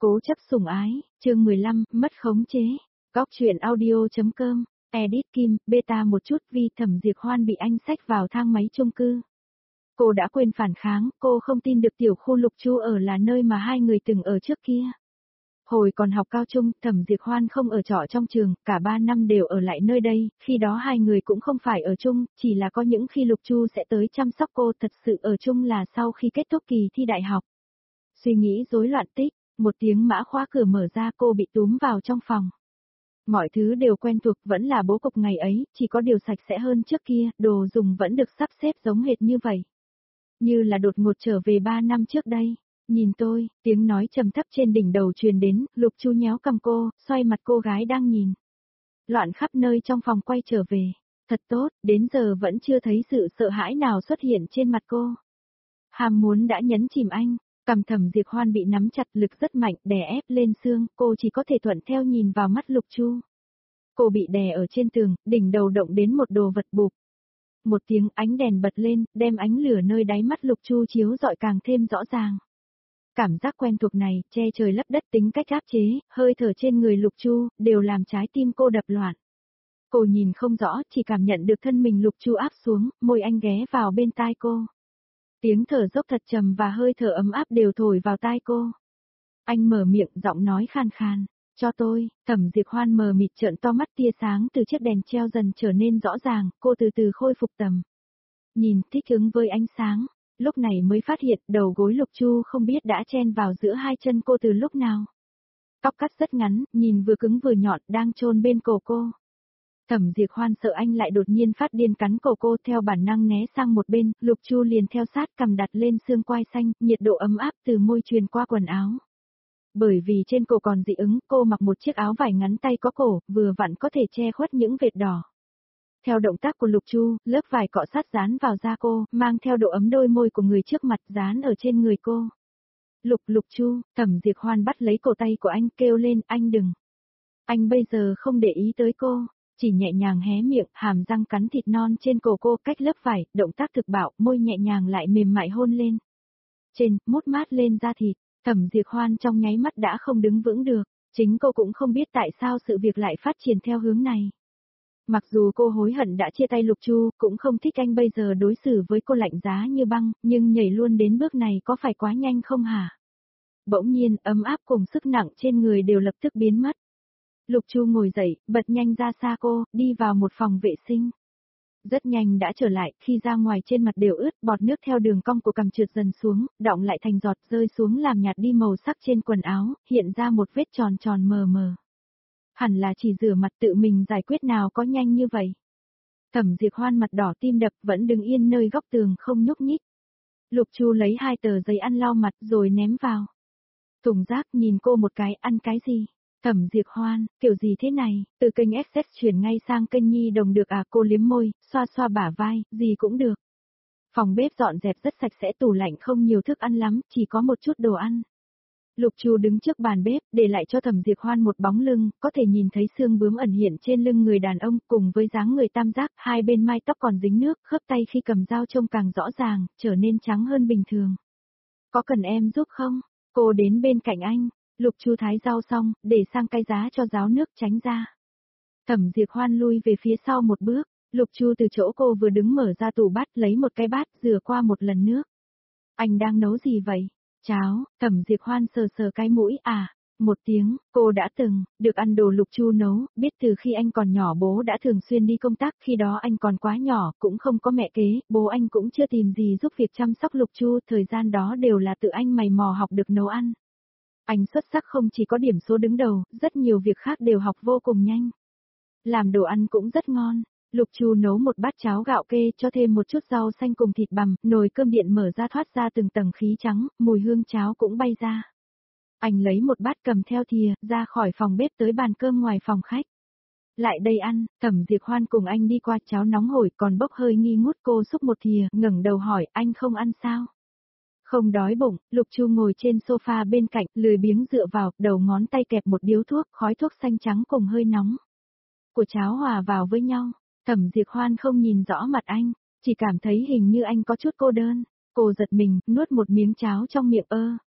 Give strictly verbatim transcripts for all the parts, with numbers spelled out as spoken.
Cố chấp sủng ái, chương mười lăm, mất khống chế. Góc truyện audio.com, edit Kim, beta một chút vì Thẩm Diệp Hoan bị anh xách vào thang máy chung cư. Cô đã quên phản kháng, cô không tin được tiểu khu Lục Chu ở là nơi mà hai người từng ở trước kia. Hồi còn học cao trung, Thẩm Diệp Hoan không ở trọ trong trường, cả ba năm đều ở lại nơi đây, khi đó hai người cũng không phải ở chung, chỉ là có những khi Lục Chu sẽ tới chăm sóc cô, thật sự ở chung là sau khi kết thúc kỳ thi đại học. Suy nghĩ rối loạn tích, một tiếng mã khóa cửa mở ra, cô bị túm vào trong phòng. Mọi thứ đều quen thuộc, vẫn là bố cục ngày ấy, chỉ có điều sạch sẽ hơn trước kia, đồ dùng vẫn được sắp xếp giống hệt như vậy. Như là đột ngột trở về ba năm trước đây. Nhìn tôi, tiếng nói trầm thấp trên đỉnh đầu truyền đến, Lục Chu nhéo cầm cô, xoay mặt cô gái đang nhìn. Loạn khắp nơi trong phòng quay trở về. Thật tốt, đến giờ vẫn chưa thấy sự sợ hãi nào xuất hiện trên mặt cô. Ham muốn đã nhấn chìm anh. Cầm Thẩm Diệp Hoan bị nắm chặt, lực rất mạnh, đè ép lên xương, cô chỉ có thể thuận theo nhìn vào mắt Lục Chu. Cô bị đè ở trên tường, đỉnh đầu động đến một đồ vật bụp. Một tiếng ánh đèn bật lên, đem ánh lửa nơi đáy mắt Lục Chu chiếu rọi càng thêm rõ ràng. Cảm giác quen thuộc này, che trời lấp đất tính cách áp chế, hơi thở trên người Lục Chu, đều làm trái tim cô đập loạn. Cô nhìn không rõ, chỉ cảm nhận được thân mình Lục Chu áp xuống, môi anh ghé vào bên tai cô. Tiếng thở dốc thật trầm và hơi thở ấm áp đều thổi vào tai cô. Anh mở miệng, giọng nói khan khan, cho tôi. Thẩm Diệp Hoan mờ mịt trợn to mắt, tia sáng từ chiếc đèn treo dần trở nên rõ ràng, cô từ từ khôi phục tầm nhìn, thích ứng với ánh sáng, lúc này mới phát hiện đầu gối Lục Chu không biết đã chen vào giữa hai chân cô từ lúc nào. Tóc cắt rất ngắn, nhìn vừa cứng vừa nhọn, đang chôn bên cổ cô. Thẩm Diệp Hoan sợ anh lại đột nhiên phát điên cắn cổ cô, theo bản năng né sang một bên, Lục Chu liền theo sát, cầm đặt lên xương quai xanh, nhiệt độ ấm áp từ môi truyền qua quần áo. Bởi vì trên cổ còn dị ứng, cô mặc một chiếc áo vải ngắn tay có cổ, vừa vặn có thể che khuất những vệt đỏ. Theo động tác của Lục Chu, lớp vải cọ sát dán vào da cô, mang theo độ ấm đôi môi của người trước mặt dán ở trên người cô. Lục Lục Chu, Thẩm Diệp Hoan bắt lấy cổ tay của anh, kêu lên, anh đừng. Anh bây giờ không để ý tới cô. Chỉ nhẹ nhàng hé miệng, hàm răng cắn thịt non trên cổ cô, cách lớp vải, động tác thực bạo, môi nhẹ nhàng lại mềm mại hôn lên. Trên, mút mát lên da thịt, Thẩm Diệp Hoan trong nháy mắt đã không đứng vững được, chính cô cũng không biết tại sao sự việc lại phát triển theo hướng này. Mặc dù cô hối hận đã chia tay Lục Chu, cũng không thích anh bây giờ đối xử với cô lạnh giá như băng, nhưng nhảy luôn đến bước này có phải quá nhanh không hả? Bỗng nhiên, ấm áp cùng sức nặng trên người đều lập tức biến mất. Lục Chu ngồi dậy, bật nhanh ra xa cô, đi vào một phòng vệ sinh. Rất nhanh đã trở lại, khi ra ngoài trên mặt đều ướt, bọt nước theo đường cong của cằm trượt dần xuống, đọng lại thành giọt rơi xuống làm nhạt đi màu sắc trên quần áo, hiện ra một vết tròn tròn mờ mờ. Hẳn là chỉ rửa mặt tự mình giải quyết nào có nhanh như vậy. Thẩm Diệp Hoan mặt đỏ tim đập, vẫn đứng yên nơi góc tường không nhúc nhích. Lục Chu lấy hai tờ giấy ăn lau mặt rồi ném vào thùng rác, nhìn cô một cái, ăn cái gì? Thẩm Diệp Hoan, kiểu gì thế này, từ kênh ét ét chuyển ngay sang kênh Nhi Đồng được à? Cô liếm môi, xoa xoa bả vai, gì cũng được. Phòng bếp dọn dẹp rất sạch sẽ, tủ lạnh không nhiều thức ăn lắm, chỉ có một chút đồ ăn. Lục Chu đứng trước bàn bếp, để lại cho Thẩm Diệp Hoan một bóng lưng, có thể nhìn thấy xương bướm ẩn hiện trên lưng người đàn ông, cùng với dáng người tam giác, hai bên mai tóc còn dính nước, khớp tay khi cầm dao trông càng rõ ràng, trở nên trắng hơn bình thường. Có cần em giúp không? Cô đến bên cạnh anh. Lục Chu thái rau xong, để sang cái giá cho ráo nước, tránh ra. Thẩm Diệp Hoan lui về phía sau một bước, Lục Chu từ chỗ cô vừa đứng mở ra tủ bát, lấy một cái bát, rửa qua một lần nước. Anh đang nấu gì vậy? Cháo. Thẩm Diệp Hoan sờ sờ cái mũi, à, một tiếng, cô đã từng được ăn đồ Lục Chu nấu, biết từ khi anh còn nhỏ bố đã thường xuyên đi công tác, khi đó anh còn quá nhỏ, cũng không có mẹ kế, bố anh cũng chưa tìm gì giúp việc chăm sóc Lục Chu, thời gian đó đều là tự anh mày mò học được nấu ăn. Anh xuất sắc không chỉ có điểm số đứng đầu, rất nhiều việc khác đều học vô cùng nhanh. Làm đồ ăn cũng rất ngon. Lục Chu nấu một bát cháo gạo kê, cho thêm một chút rau xanh cùng thịt bằm, nồi cơm điện mở ra thoát ra từng tầng khí trắng, mùi hương cháo cũng bay ra. Anh lấy một bát cầm theo thìa, ra khỏi phòng bếp tới bàn cơm ngoài phòng khách. Lại đây ăn. Thẩm Diệp Hoan cùng anh đi qua, cháo nóng hổi còn bốc hơi nghi ngút, cô xúc một thìa, ngẩng đầu hỏi, anh không ăn sao? Không đói bụng. Lục Chu ngồi trên sofa bên cạnh, lười biếng dựa vào, đầu ngón tay kẹp một điếu thuốc, khói thuốc xanh trắng cùng hơi nóng của cháo hòa vào với nhau. Thẩm Diệp Hoan không nhìn rõ mặt anh, chỉ cảm thấy hình như anh có chút cô đơn. Cô giật mình, nuốt một miếng cháo trong miệng ơ.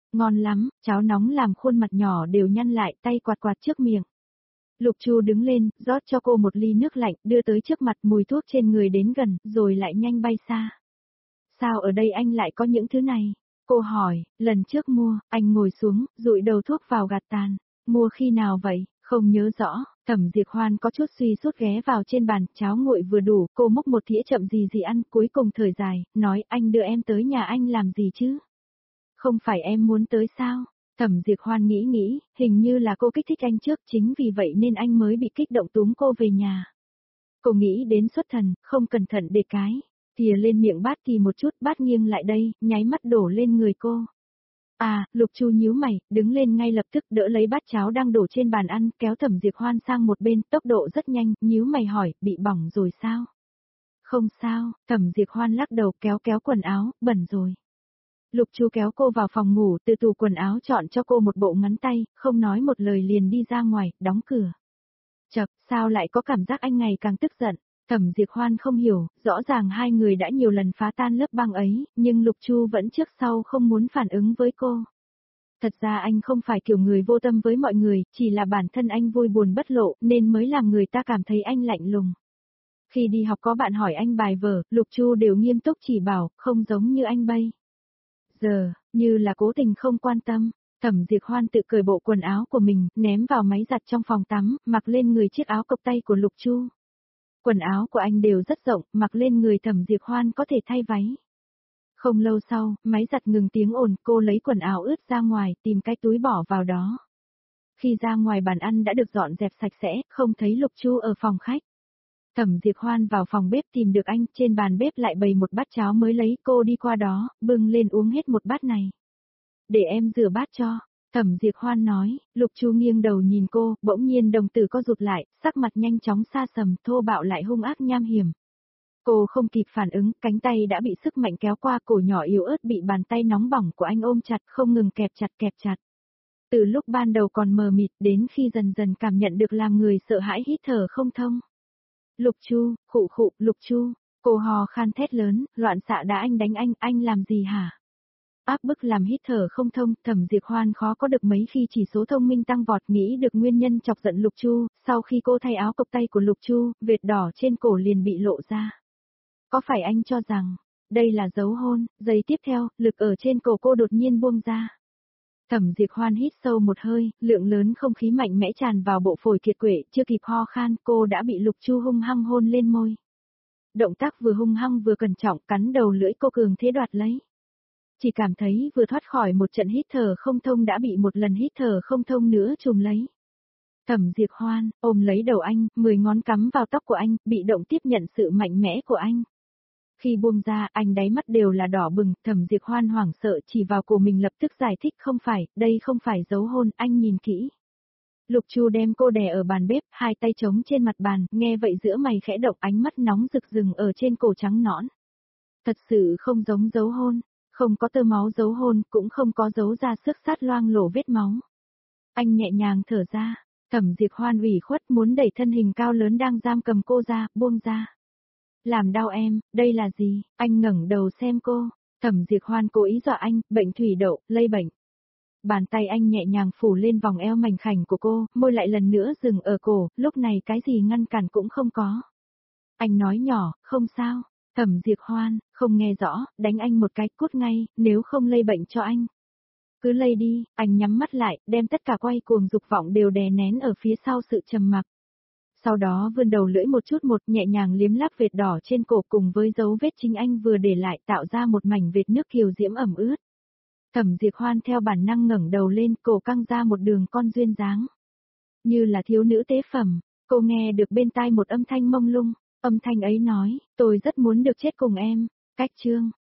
Ngon lắm, cháo nóng làm khuôn mặt nhỏ đều nhăn lại, tay quạt quạt trước miệng. Lục Chu đứng lên, rót cho cô một ly nước lạnh, đưa tới trước mặt, mùi thuốc trên người đến gần, rồi lại nhanh bay xa. Sao ở đây anh lại có những thứ này? Cô hỏi, lần trước mua, anh ngồi xuống, dụi đầu thuốc vào gạt tàn. Mua khi nào vậy? Không nhớ rõ. Thẩm Diệp Hoan có chút suy sút ghé vào trên bàn, cháo nguội vừa đủ, cô múc một thìa chậm gì gì ăn, cuối cùng thời dài, nói anh đưa em tới nhà anh làm gì chứ? Không phải em muốn tới sao? Thẩm Diệp Hoan nghĩ nghĩ, hình như là cô kích thích anh trước, chính vì vậy nên anh mới bị kích động túm cô về nhà. Cô nghĩ đến xuất thần, không cẩn thận để cái thìa lên miệng bát thì một chút, bát nghiêng lại đây, nháy mắt đổ lên người cô. À, Lục Chu nhíu mày, đứng lên ngay lập tức đỡ lấy bát cháo đang đổ trên bàn ăn, kéo Thẩm Diệp Hoan sang một bên, tốc độ rất nhanh, nhíu mày hỏi, bị bỏng rồi sao? Không sao, Thẩm Diệp Hoan lắc đầu kéo kéo quần áo, bẩn rồi. Lục Chu kéo cô vào phòng ngủ, từ tủ quần áo chọn cho cô một bộ ngắn tay, không nói một lời liền đi ra ngoài, đóng cửa. Chập, sao lại có cảm giác anh ngày càng tức giận? Thẩm Diệp Hoan không hiểu, rõ ràng hai người đã nhiều lần phá tan lớp băng ấy, nhưng Lục Chu vẫn trước sau không muốn phản ứng với cô. Thật ra anh không phải kiểu người vô tâm với mọi người, chỉ là bản thân anh vui buồn bất lộ nên mới làm người ta cảm thấy anh lạnh lùng. Khi đi học có bạn hỏi anh bài vở, Lục Chu đều nghiêm túc chỉ bảo, không giống như anh bây giờ, như là cố tình không quan tâm. Thẩm Diệp Hoan tự cởi bộ quần áo của mình, ném vào máy giặt trong phòng tắm, mặc lên người chiếc áo cộc tay của Lục Chu. Quần áo của anh đều rất rộng, mặc lên người Thẩm Diệp Hoan có thể thay váy. Không lâu sau, máy giặt ngừng tiếng ồn, cô lấy quần áo ướt ra ngoài, tìm cái túi bỏ vào đó. Khi ra ngoài bàn ăn đã được dọn dẹp sạch sẽ, không thấy Lục Chu ở phòng khách. Thẩm Diệp Hoan vào phòng bếp tìm được anh, trên bàn bếp lại bày một bát cháo mới lấy, cô đi qua đó, bưng lên uống hết một bát này. Để em rửa bát cho. Thẩm Diệp Hoan nói, Lục Chu nghiêng đầu nhìn cô, bỗng nhiên đồng tử co rụt lại, sắc mặt nhanh chóng xa sầm, thô bạo lại hung ác nham hiểm. Cô không kịp phản ứng, cánh tay đã bị sức mạnh kéo qua, cổ nhỏ yếu ớt bị bàn tay nóng bỏng của anh ôm chặt, không ngừng kẹp chặt kẹp chặt. Từ lúc ban đầu còn mờ mịt đến khi dần dần cảm nhận được làm người sợ hãi hít thở không thông. Lục Chu, khụ khụ, Lục Chu, cô hò khan thét lớn, loạn xạ đã anh đánh anh, anh làm gì hả? Áp bức làm hít thở không thông, Thẩm Diệp Hoan khó có được mấy khi chỉ số thông minh tăng vọt, nghĩ được nguyên nhân chọc giận Lục Chu, sau khi cô thay áo cộc tay của Lục Chu, vệt đỏ trên cổ liền bị lộ ra. Có phải anh cho rằng, đây là dấu hôn? Giây tiếp theo, lực ở trên cổ cô đột nhiên buông ra. Thẩm Diệp Hoan hít sâu một hơi, lượng lớn không khí mạnh mẽ tràn vào bộ phổi kiệt quệ, chưa kịp ho khan, cô đã bị Lục Chu hung hăng hôn lên môi. Động tác vừa hung hăng vừa cẩn trọng, cắn đầu lưỡi cô cường thế đoạt lấy. Chỉ cảm thấy vừa thoát khỏi một trận hít thở không thông đã bị một lần hít thở không thông nữa trùm lấy. Thẩm Diệp Hoan, ôm lấy đầu anh, mười ngón cắm vào tóc của anh, bị động tiếp nhận sự mạnh mẽ của anh. Khi buông ra, anh đáy mắt đều là đỏ bừng, Thẩm Diệp Hoan hoảng sợ chỉ vào cổ mình lập tức giải thích không phải, đây không phải dấu hôn, anh nhìn kỹ. Lục Chu đem cô đè ở bàn bếp, hai tay trống trên mặt bàn, nghe vậy giữa mày khẽ động, ánh mắt nóng rực rừng ở trên cổ trắng nõn. Thật sự không giống dấu hôn, không có tơ máu dấu hôn, cũng không có dấu ra xước sát loang lổ vết máu. Anh nhẹ nhàng thở ra, Thẩm Diệp Hoan ủy khuất muốn đẩy thân hình cao lớn đang giam cầm cô ra, buông ra. Làm đau em, đây là gì? Anh ngẩng đầu xem cô. Thẩm Diệp Hoan cố ý dọa anh, bệnh thủy đậu, lây bệnh. Bàn tay anh nhẹ nhàng phủ lên vòng eo mảnh khảnh của cô, môi lại lần nữa dừng ở cổ, lúc này cái gì ngăn cản cũng không có. Anh nói nhỏ, không sao. Thẩm Diệp Hoan, không nghe rõ, đánh anh một cái, cút ngay, nếu không lây bệnh cho anh. Cứ lây đi, anh nhắm mắt lại, đem tất cả quay cuồng dục vọng đều đè nén ở phía sau sự trầm mặc. Sau đó vươn đầu lưỡi một chút một nhẹ nhàng liếm láp vệt đỏ trên cổ cùng với dấu vết chính anh vừa để lại tạo ra một mảnh vệt nước kiều diễm ẩm ướt. Thẩm Diệp Hoan theo bản năng ngẩng đầu lên, cổ căng ra một đường con duyên dáng. Như là thiếu nữ tế phẩm, cô nghe được bên tai một âm thanh mông lung, âm thanh ấy nói, tôi rất muốn được chết cùng em. Cách chương